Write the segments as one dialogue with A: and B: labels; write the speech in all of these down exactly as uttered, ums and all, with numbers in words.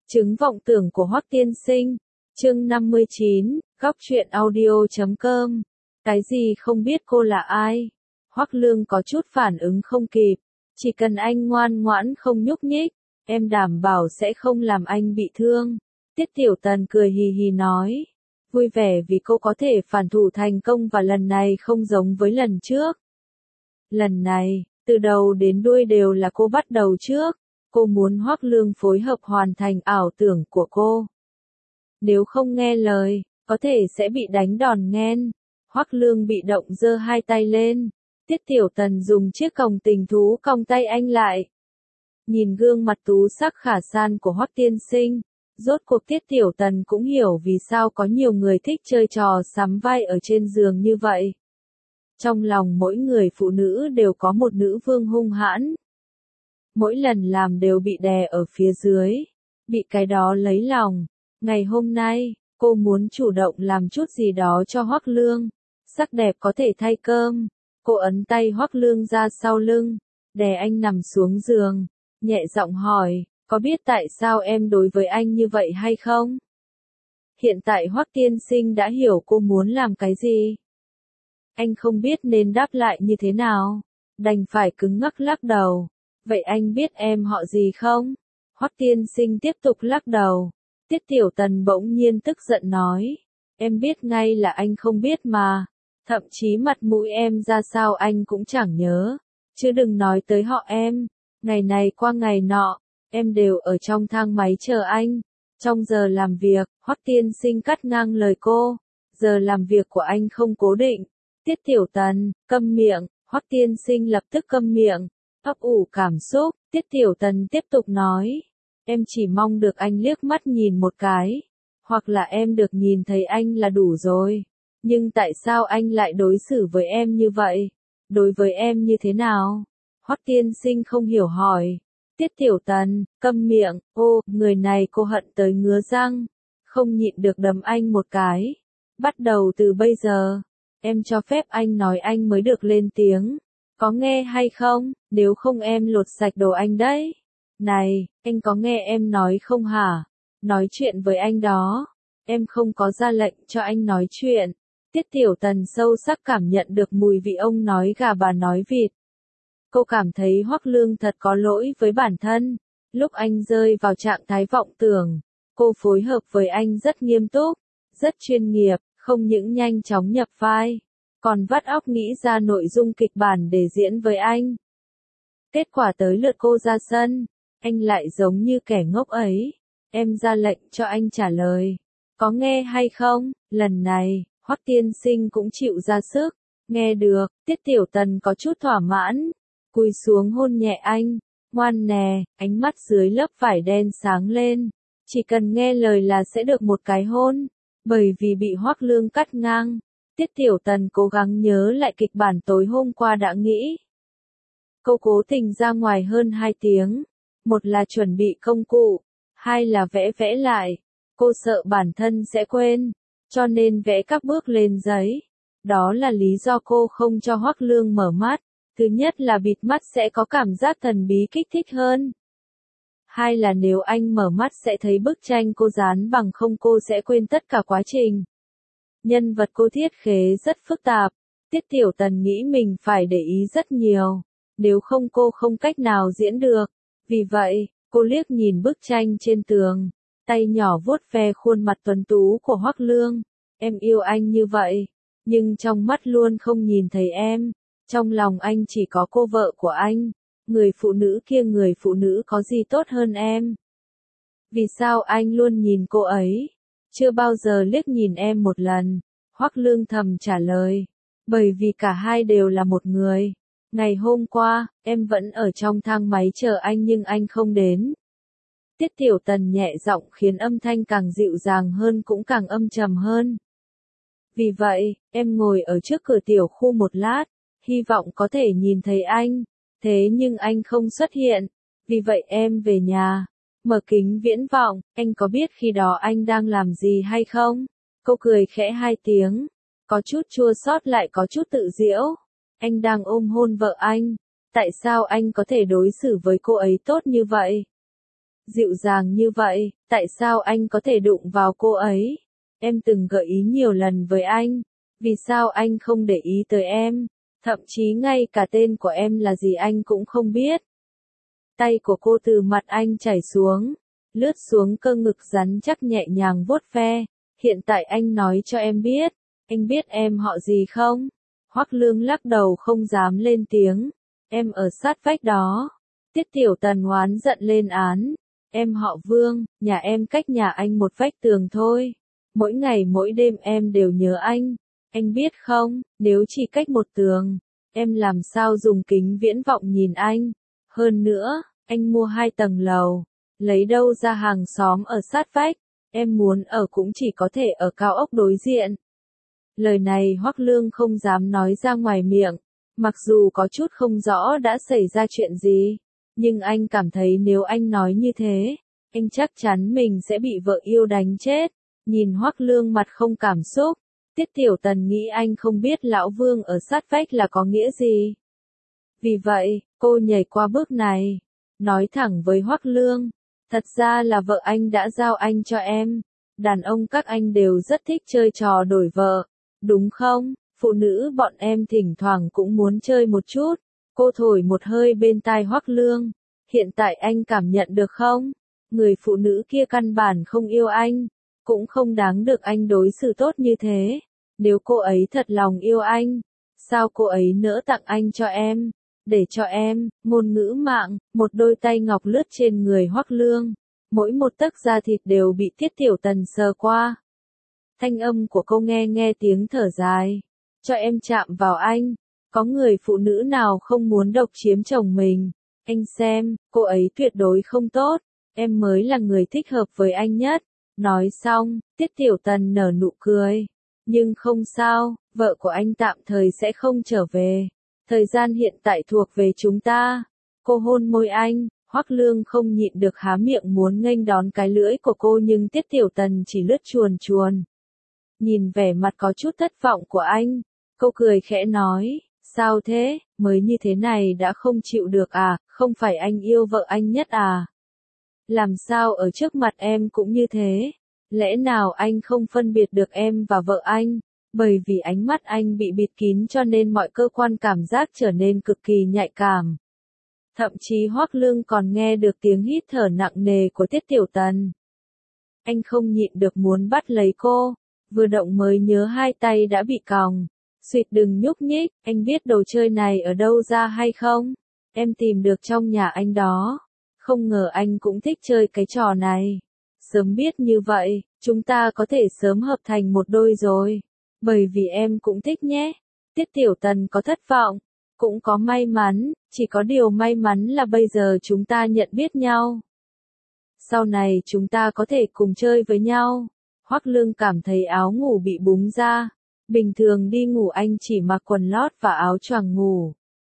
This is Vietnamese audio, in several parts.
A: Chứng vọng tưởng của Hoắc Tiên Sinh, chương năm mươi chín, góc truyện audio chấm com. Cái gì không biết cô là ai? Hoắc Lương có chút phản ứng không kịp, chỉ cần anh ngoan ngoãn không nhúc nhích, em đảm bảo sẽ không làm anh bị thương. Tiết Tiểu Tần cười hì hì nói, vui vẻ vì cô có thể phản thủ thành công và lần này không giống với lần trước. Lần này, từ đầu đến đuôi đều là cô bắt đầu trước. Cô muốn Hoắc Lương phối hợp hoàn thành ảo tưởng của cô. Nếu không nghe lời, có thể sẽ bị đánh đòn nghen. Hoắc Lương bị động giơ hai tay lên. Tiết Tiểu Tần dùng chiếc còng tình thú còng tay anh lại. Nhìn gương mặt tú sắc khả san của Hoắc Tiên Sinh, rốt cuộc Tiết Tiểu Tần cũng hiểu vì sao có nhiều người thích chơi trò sắm vai ở trên giường như vậy. Trong lòng mỗi người phụ nữ đều có một nữ vương hung hãn. Mỗi lần làm đều bị đè ở phía dưới, bị cái đó lấy lòng. Ngày hôm nay, cô muốn chủ động làm chút gì đó cho Hoắc Lương. Sắc đẹp có thể thay cơm. Cô ấn tay Hoắc Lương ra sau lưng, đè anh nằm xuống giường, nhẹ giọng hỏi, có biết tại sao em đối với anh như vậy hay không? Hiện tại Hoắc Tiên Sinh đã hiểu cô muốn làm cái gì. Anh không biết nên đáp lại như thế nào, đành phải cứng ngắc lắc đầu. Vậy anh biết em họ gì không? Hoắc Tiên Sinh tiếp tục lắc đầu. Tiết Tiểu Tần bỗng nhiên tức giận nói. Em biết ngay là anh không biết mà. Thậm chí mặt mũi em ra sao anh cũng chẳng nhớ. Chứ đừng nói tới họ em. Ngày này qua ngày nọ, em đều ở trong thang máy chờ anh. Trong giờ làm việc, Hoắc Tiên Sinh cắt ngang lời cô. Giờ làm việc của anh không cố định. Tiết Tiểu Tần, câm miệng. Hoắc Tiên Sinh lập tức câm miệng. Ấp ủ cảm xúc, Tiết Tiểu Tần tiếp tục nói. Em chỉ mong được anh liếc mắt nhìn một cái. Hoặc là em được nhìn thấy anh là đủ rồi. Nhưng tại sao anh lại đối xử với em như vậy? Đối với em như thế nào? Hoắc Tiên Sinh không hiểu hỏi. Tiết Tiểu Tần, câm miệng, ô, người này cô hận tới ngứa răng. Không nhịn được đấm anh một cái. Bắt đầu từ bây giờ, em cho phép anh nói anh mới được lên tiếng. Có nghe hay không, nếu không em lột sạch đồ anh đấy. Này, anh có nghe em nói không hả? Nói chuyện với anh đó. Em không có ra lệnh cho anh nói chuyện. Tiết Tiểu Tần sâu sắc cảm nhận được mùi vị ông nói gà bà nói vịt. Cô cảm thấy Hoắc Lương thật có lỗi với bản thân. Lúc anh rơi vào trạng thái vọng tưởng, cô phối hợp với anh rất nghiêm túc, rất chuyên nghiệp, không những nhanh chóng nhập vai, còn vắt óc nghĩ ra nội dung kịch bản để diễn với anh. Kết quả tới lượt cô ra sân, anh lại giống như kẻ ngốc ấy. Em ra lệnh cho anh trả lời. Có nghe hay không? Lần này, Hoắc Tiên Sinh cũng chịu ra sức. Nghe được, Tiết Tiểu Tần có chút thỏa mãn. Cúi xuống hôn nhẹ anh. Ngoan nè, ánh mắt dưới lớp vải đen sáng lên. Chỉ cần nghe lời là sẽ được một cái hôn. Bởi vì bị Hoắc Lương cắt ngang, Tiết Tiểu Tần cố gắng nhớ lại kịch bản tối hôm qua đã nghĩ. Cô cố tình ra ngoài hơn hai tiếng. Một là chuẩn bị công cụ, hai là vẽ vẽ lại. Cô sợ bản thân sẽ quên, cho nên vẽ các bước lên giấy. Đó là lý do cô không cho Hoắc Lương mở mắt. Thứ nhất là bịt mắt sẽ có cảm giác thần bí kích thích hơn. Hai là nếu anh mở mắt sẽ thấy bức tranh cô dán bằng không cô sẽ quên tất cả quá trình. Nhân vật cô thiết kế rất phức tạp. Tiết Tiểu Tần nghĩ mình phải để ý rất nhiều. Nếu không cô không cách nào diễn được. Vì vậy, cô liếc nhìn bức tranh trên tường. Tay nhỏ vuốt ve khuôn mặt tuấn tú của Hoắc Lương. Em yêu anh như vậy. Nhưng trong mắt luôn không nhìn thấy em. Trong lòng anh chỉ có cô vợ của anh. Người phụ nữ kia người phụ nữ có gì tốt hơn em? Vì sao anh luôn nhìn cô ấy? Chưa bao giờ liếc nhìn em một lần. Hoắc Lương thầm trả lời. Bởi vì cả hai đều là một người. Ngày hôm qua, em vẫn ở trong thang máy chờ anh nhưng anh không đến. Tiết Tiểu Tần nhẹ giọng khiến âm thanh càng dịu dàng hơn cũng càng âm trầm hơn. Vì vậy, em ngồi ở trước cửa tiểu khu một lát, hy vọng có thể nhìn thấy anh. Thế nhưng anh không xuất hiện. Vì vậy em về nhà, mở kính viễn vọng, anh có biết khi đó anh đang làm gì hay không? Cô cười khẽ hai tiếng, có chút chua xót lại có chút tự giễu. Anh đang ôm hôn vợ anh. Tại sao anh có thể đối xử với cô ấy tốt như vậy? Dịu dàng như vậy, tại sao anh có thể đụng vào cô ấy? Em từng gợi ý nhiều lần với anh. Vì sao anh không để ý tới em? Thậm chí ngay cả tên của em là gì anh cũng không biết. Tay của cô từ mặt anh chảy xuống, lướt xuống cơ ngực rắn chắc nhẹ nhàng vuốt ve. Hiện tại anh nói cho em biết, anh biết em họ gì không? Hoắc Lương lắc đầu không dám lên tiếng. Em ở sát vách đó. Tiết Tiểu Tần oán giận lên án. Em họ Vương, nhà em cách nhà anh một vách tường thôi. Mỗi ngày mỗi đêm em đều nhớ anh. Anh biết không, nếu chỉ cách một tường, em làm sao dùng kính viễn vọng nhìn anh. Hơn nữa, anh mua hai tầng lầu, lấy đâu ra hàng xóm ở sát vách. Em muốn ở cũng chỉ có thể ở cao ốc đối diện. Lời này Hoắc Lương không dám nói ra ngoài miệng, mặc dù có chút không rõ đã xảy ra chuyện gì, nhưng anh cảm thấy nếu anh nói như thế, anh chắc chắn mình sẽ bị vợ yêu đánh chết. Nhìn Hoắc Lương mặt không cảm xúc, Tiết Tiểu Tần nghĩ anh không biết lão Vương ở sát vách là có nghĩa gì. Vì vậy, cô nhảy qua bước này, nói thẳng với Hoắc Lương, thật ra là vợ anh đã giao anh cho em. Đàn ông các anh đều rất thích chơi trò đổi vợ, đúng không? Phụ nữ bọn em thỉnh thoảng cũng muốn chơi một chút. Cô thổi một hơi bên tai Hoắc Lương. Hiện tại anh cảm nhận được không? Người phụ nữ kia căn bản không yêu anh, cũng không đáng được anh đối xử tốt như thế. Nếu cô ấy thật lòng yêu anh, sao cô ấy nỡ tặng anh cho em? Để cho em, ngôn ngữ mạng, một đôi tay ngọc lướt trên người Hoắc Lương. Mỗi một tấc da thịt đều bị Tiết Tiểu Tần sờ qua. Thanh âm của cô nghe nghe tiếng thở dài. Cho em chạm vào anh. Có người phụ nữ nào không muốn độc chiếm chồng mình? Anh xem, cô ấy tuyệt đối không tốt. Em mới là người thích hợp với anh nhất. Nói xong, Tiết Tiểu Tần nở nụ cười. Nhưng không sao, vợ của anh tạm thời sẽ không trở về. Thời gian hiện tại thuộc về chúng ta. Cô hôn môi anh. Hoắc Lương không nhịn được há miệng muốn nghênh đón cái lưỡi của cô nhưng Tiết Tiểu Tần chỉ lướt chuồn chuồn. Nhìn vẻ mặt có chút thất vọng của anh, cô cười khẽ nói, sao thế, mới như thế này đã không chịu được à, không phải anh yêu vợ anh nhất à? Làm sao ở trước mặt em cũng như thế? Lẽ nào anh không phân biệt được em và vợ anh? Bởi vì ánh mắt anh bị bịt kín cho nên mọi cơ quan cảm giác trở nên cực kỳ nhạy cảm. Thậm chí Hoắc Lương còn nghe được tiếng hít thở nặng nề của Tiết Tiểu Tần. Anh không nhịn được muốn bắt lấy cô, vừa động mới nhớ hai tay đã bị còng. Xuyệt đừng nhúc nhích, anh biết đồ chơi này ở đâu ra hay không? Em tìm được trong nhà anh đó. Không ngờ anh cũng thích chơi cái trò này. Sớm biết như vậy, chúng ta có thể sớm hợp thành một đôi rồi. Bởi vì em cũng thích nhé. Tiết Tiểu Tần có thất vọng, cũng có may mắn, chỉ có điều may mắn là bây giờ chúng ta nhận biết nhau. Sau này chúng ta có thể cùng chơi với nhau. Hoắc Lương cảm thấy áo ngủ bị búng ra. Bình thường đi ngủ anh chỉ mặc quần lót và áo choàng ngủ.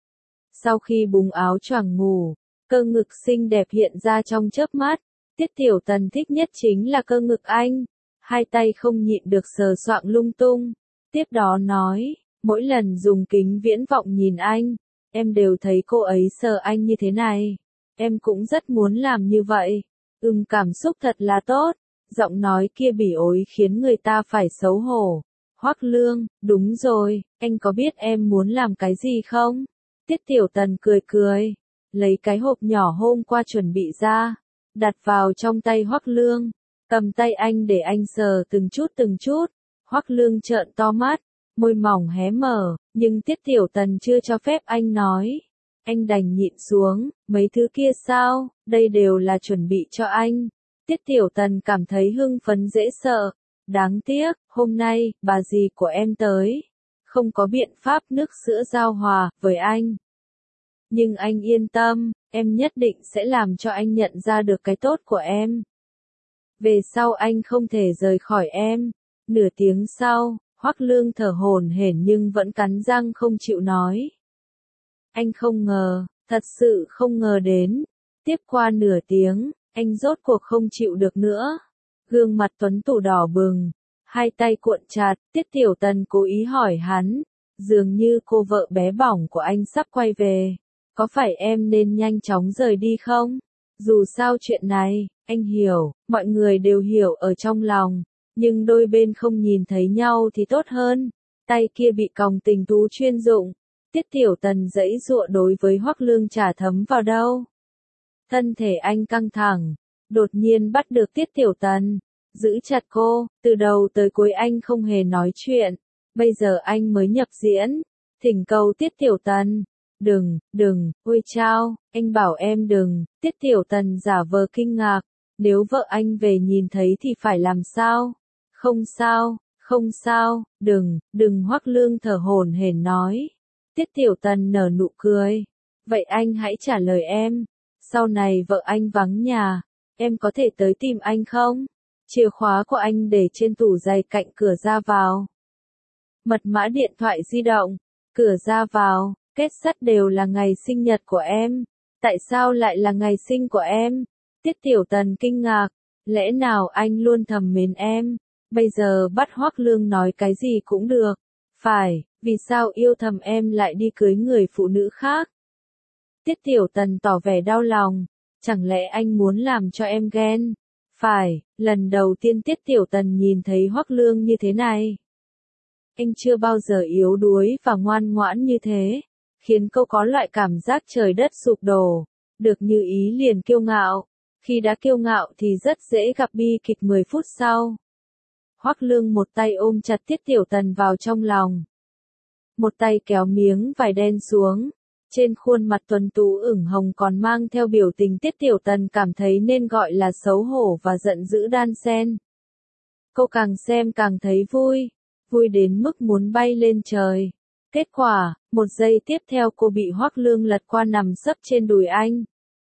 A: Sau khi búng áo choàng ngủ, cơ ngực xinh đẹp hiện ra trong chớp mắt. Tiết Tiểu Tần thích nhất chính là cơ ngực anh. Hai tay không nhịn được sờ soạng lung tung. Tiếp đó nói, mỗi lần dùng kính viễn vọng nhìn anh, em đều thấy cô ấy sờ anh như thế này. Em cũng rất muốn làm như vậy. Ừm, cảm xúc thật là tốt. Giọng nói kia bỉ ổi khiến người ta phải xấu hổ. Hoắc Lương, đúng rồi, anh có biết em muốn làm cái gì không? Tiết Tiểu Tần cười cười, lấy cái hộp nhỏ hôm qua chuẩn bị ra, đặt vào trong tay Hoắc Lương, cầm tay anh để anh sờ từng chút từng chút. Hoắc Lương trợn to mắt, môi mỏng hé mở, nhưng Tiết Tiểu Tần chưa cho phép anh nói. Anh đành nhịn xuống, mấy thứ kia sao, đây đều là chuẩn bị cho anh. Tiết Tiểu Tần cảm thấy hưng phấn dễ sợ. Đáng tiếc, hôm nay, bà dì của em tới. Không có biện pháp nước sữa giao hòa với anh. Nhưng anh yên tâm, em nhất định sẽ làm cho anh nhận ra được cái tốt của em. Về sau anh không thể rời khỏi em. Nửa tiếng sau, Hoắc Lương thở hổn hển nhưng vẫn cắn răng không chịu nói. Anh không ngờ, thật sự không ngờ đến. Tiếp qua nửa tiếng, anh rốt cuộc không chịu được nữa. Gương mặt tuấn tú đỏ bừng, hai tay cuộn chặt, Tiết Tiểu Tần cố ý hỏi hắn, dường như cô vợ bé bỏng của anh sắp quay về, có phải em nên nhanh chóng rời đi không? Dù sao chuyện này, anh hiểu, mọi người đều hiểu ở trong lòng, nhưng đôi bên không nhìn thấy nhau thì tốt hơn. Tay kia bị còng tình thú chuyên dụng, Tiết Tiểu Tần giãy giụa đối với Hoắc Lương chả thấm vào đâu. Thân thể anh căng thẳng, đột nhiên bắt được Tiết Tiểu Tần, giữ chặt cô, từ đầu tới cuối anh không hề nói chuyện, bây giờ anh mới nhập diễn, thỉnh cầu Tiết Tiểu Tần. Đừng, đừng, ôi chao, anh bảo em đừng, Tiết Tiểu Tần giả vờ kinh ngạc, nếu vợ anh về nhìn thấy thì phải làm sao? Không sao, không sao, đừng, đừng Hoắc Lương thở hổn hển nói. Tiết Tiểu Tần nở nụ cười, vậy anh hãy trả lời em, sau này vợ anh vắng nhà, em có thể tới tìm anh không? Chìa khóa của anh để trên tủ giày cạnh cửa ra vào. Mật mã điện thoại di động, cửa ra vào, kết sắt đều là ngày sinh nhật của em. Tại sao lại là ngày sinh của em? Tiết Tiểu Tần kinh ngạc, lẽ nào anh luôn thầm mến em? Bây giờ bắt Hoắc Lương nói cái gì cũng được. Phải, vì sao yêu thầm em lại đi cưới người phụ nữ khác? Tiết Tiểu Tần tỏ vẻ đau lòng, chẳng lẽ anh muốn làm cho em ghen? Phải, lần đầu tiên Tiết Tiểu Tần nhìn thấy Hoắc Lương như thế này. Anh chưa bao giờ yếu đuối và ngoan ngoãn như thế, khiến cô có loại cảm giác trời đất sụp đổ, được như ý liền kiêu ngạo. Khi đã kiêu ngạo thì rất dễ gặp bi kịch mười phút sau. Hoắc Lương một tay ôm chặt Tiết Tiểu Tần vào trong lòng, một tay kéo miếng vải đen xuống. Trên khuôn mặt tuấn tú ửng hồng còn mang theo biểu tình Tiết Tiểu Tần cảm thấy nên gọi là xấu hổ và giận dữ đan xen. Cô càng xem càng thấy vui, vui đến mức muốn bay lên trời. Kết quả, một giây tiếp theo cô bị Hoắc Lương lật qua nằm sấp trên đùi anh.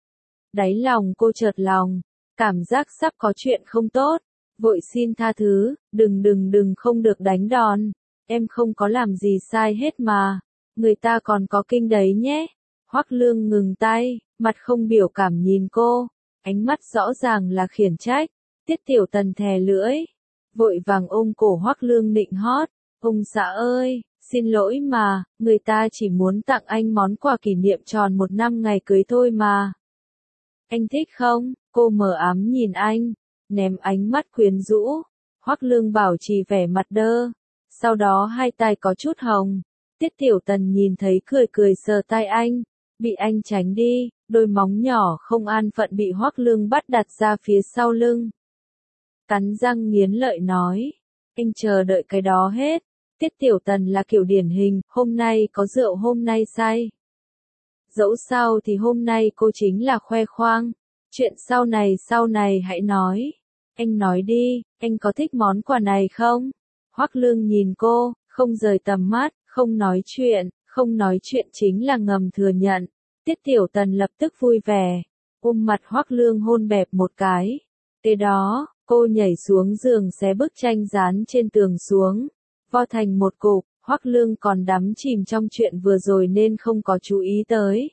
A: Đáy lòng cô chợt lòng, cảm giác sắp có chuyện không tốt, vội xin tha thứ, đừng đừng đừng không được đánh đòn, em không có làm gì sai hết mà. Người ta còn có kinh đấy nhé. Hoắc Lương ngừng tay, mặt không biểu cảm nhìn cô, ánh mắt rõ ràng là khiển trách. Tiết Tiểu Tần thè lưỡi, vội vàng ôm cổ Hoắc Lương nịnh hót, ông xã ơi, xin lỗi mà, người ta chỉ muốn tặng anh món quà kỷ niệm tròn một năm ngày cưới thôi mà. Anh thích không? Cô mờ ám nhìn anh, ném ánh mắt quyến rũ. Hoắc Lương bảo trì vẻ mặt đơ, sau đó hai tay có chút hồng. Tiết Tiểu Tần nhìn thấy cười cười sờ tay anh, bị anh tránh đi, đôi móng nhỏ không an phận bị Hoắc Lương bắt đặt ra phía sau lưng. Cắn răng nghiến lợi nói, anh chờ đợi cái đó hết. Tiết Tiểu Tần là kiểu điển hình, hôm nay có rượu hôm nay say. Dẫu sao thì hôm nay cô chính là khoe khoang, chuyện sau này sau này hãy nói. Anh nói đi, anh có thích món quà này không? Hoắc Lương nhìn cô, không rời tầm mắt. Không nói chuyện, không nói chuyện chính là ngầm thừa nhận. Tiết Tiểu Tần lập tức vui vẻ, ôm mặt Hoắc Lương hôn bẹp một cái. Kế đó, cô nhảy xuống giường xé bức tranh dán trên tường xuống, vo thành một cục. Hoắc Lương còn đắm chìm trong chuyện vừa rồi nên không có chú ý tới.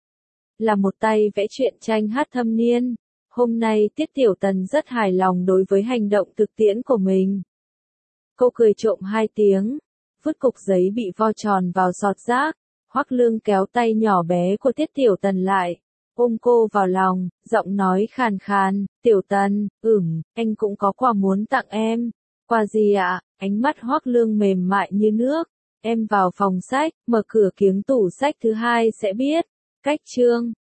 A: Là một tay vẽ truyện tranh hát thâm niên, hôm nay Tiết Tiểu Tần rất hài lòng đối với hành động thực tiễn của mình. Cô cười trộm hai tiếng, vứt cục giấy bị vo tròn vào giọt rác. Hoắc Lương kéo tay nhỏ bé của Tiết Tiểu Tần lại, ôm cô vào lòng, giọng nói khàn khàn, Tiểu Tần, ừm, anh cũng có quà muốn tặng em. Quà gì ạ? Ánh mắt Hoắc Lương mềm mại như nước. Em vào phòng sách, mở cửa kiếng tủ sách thứ hai sẽ biết. Cách chương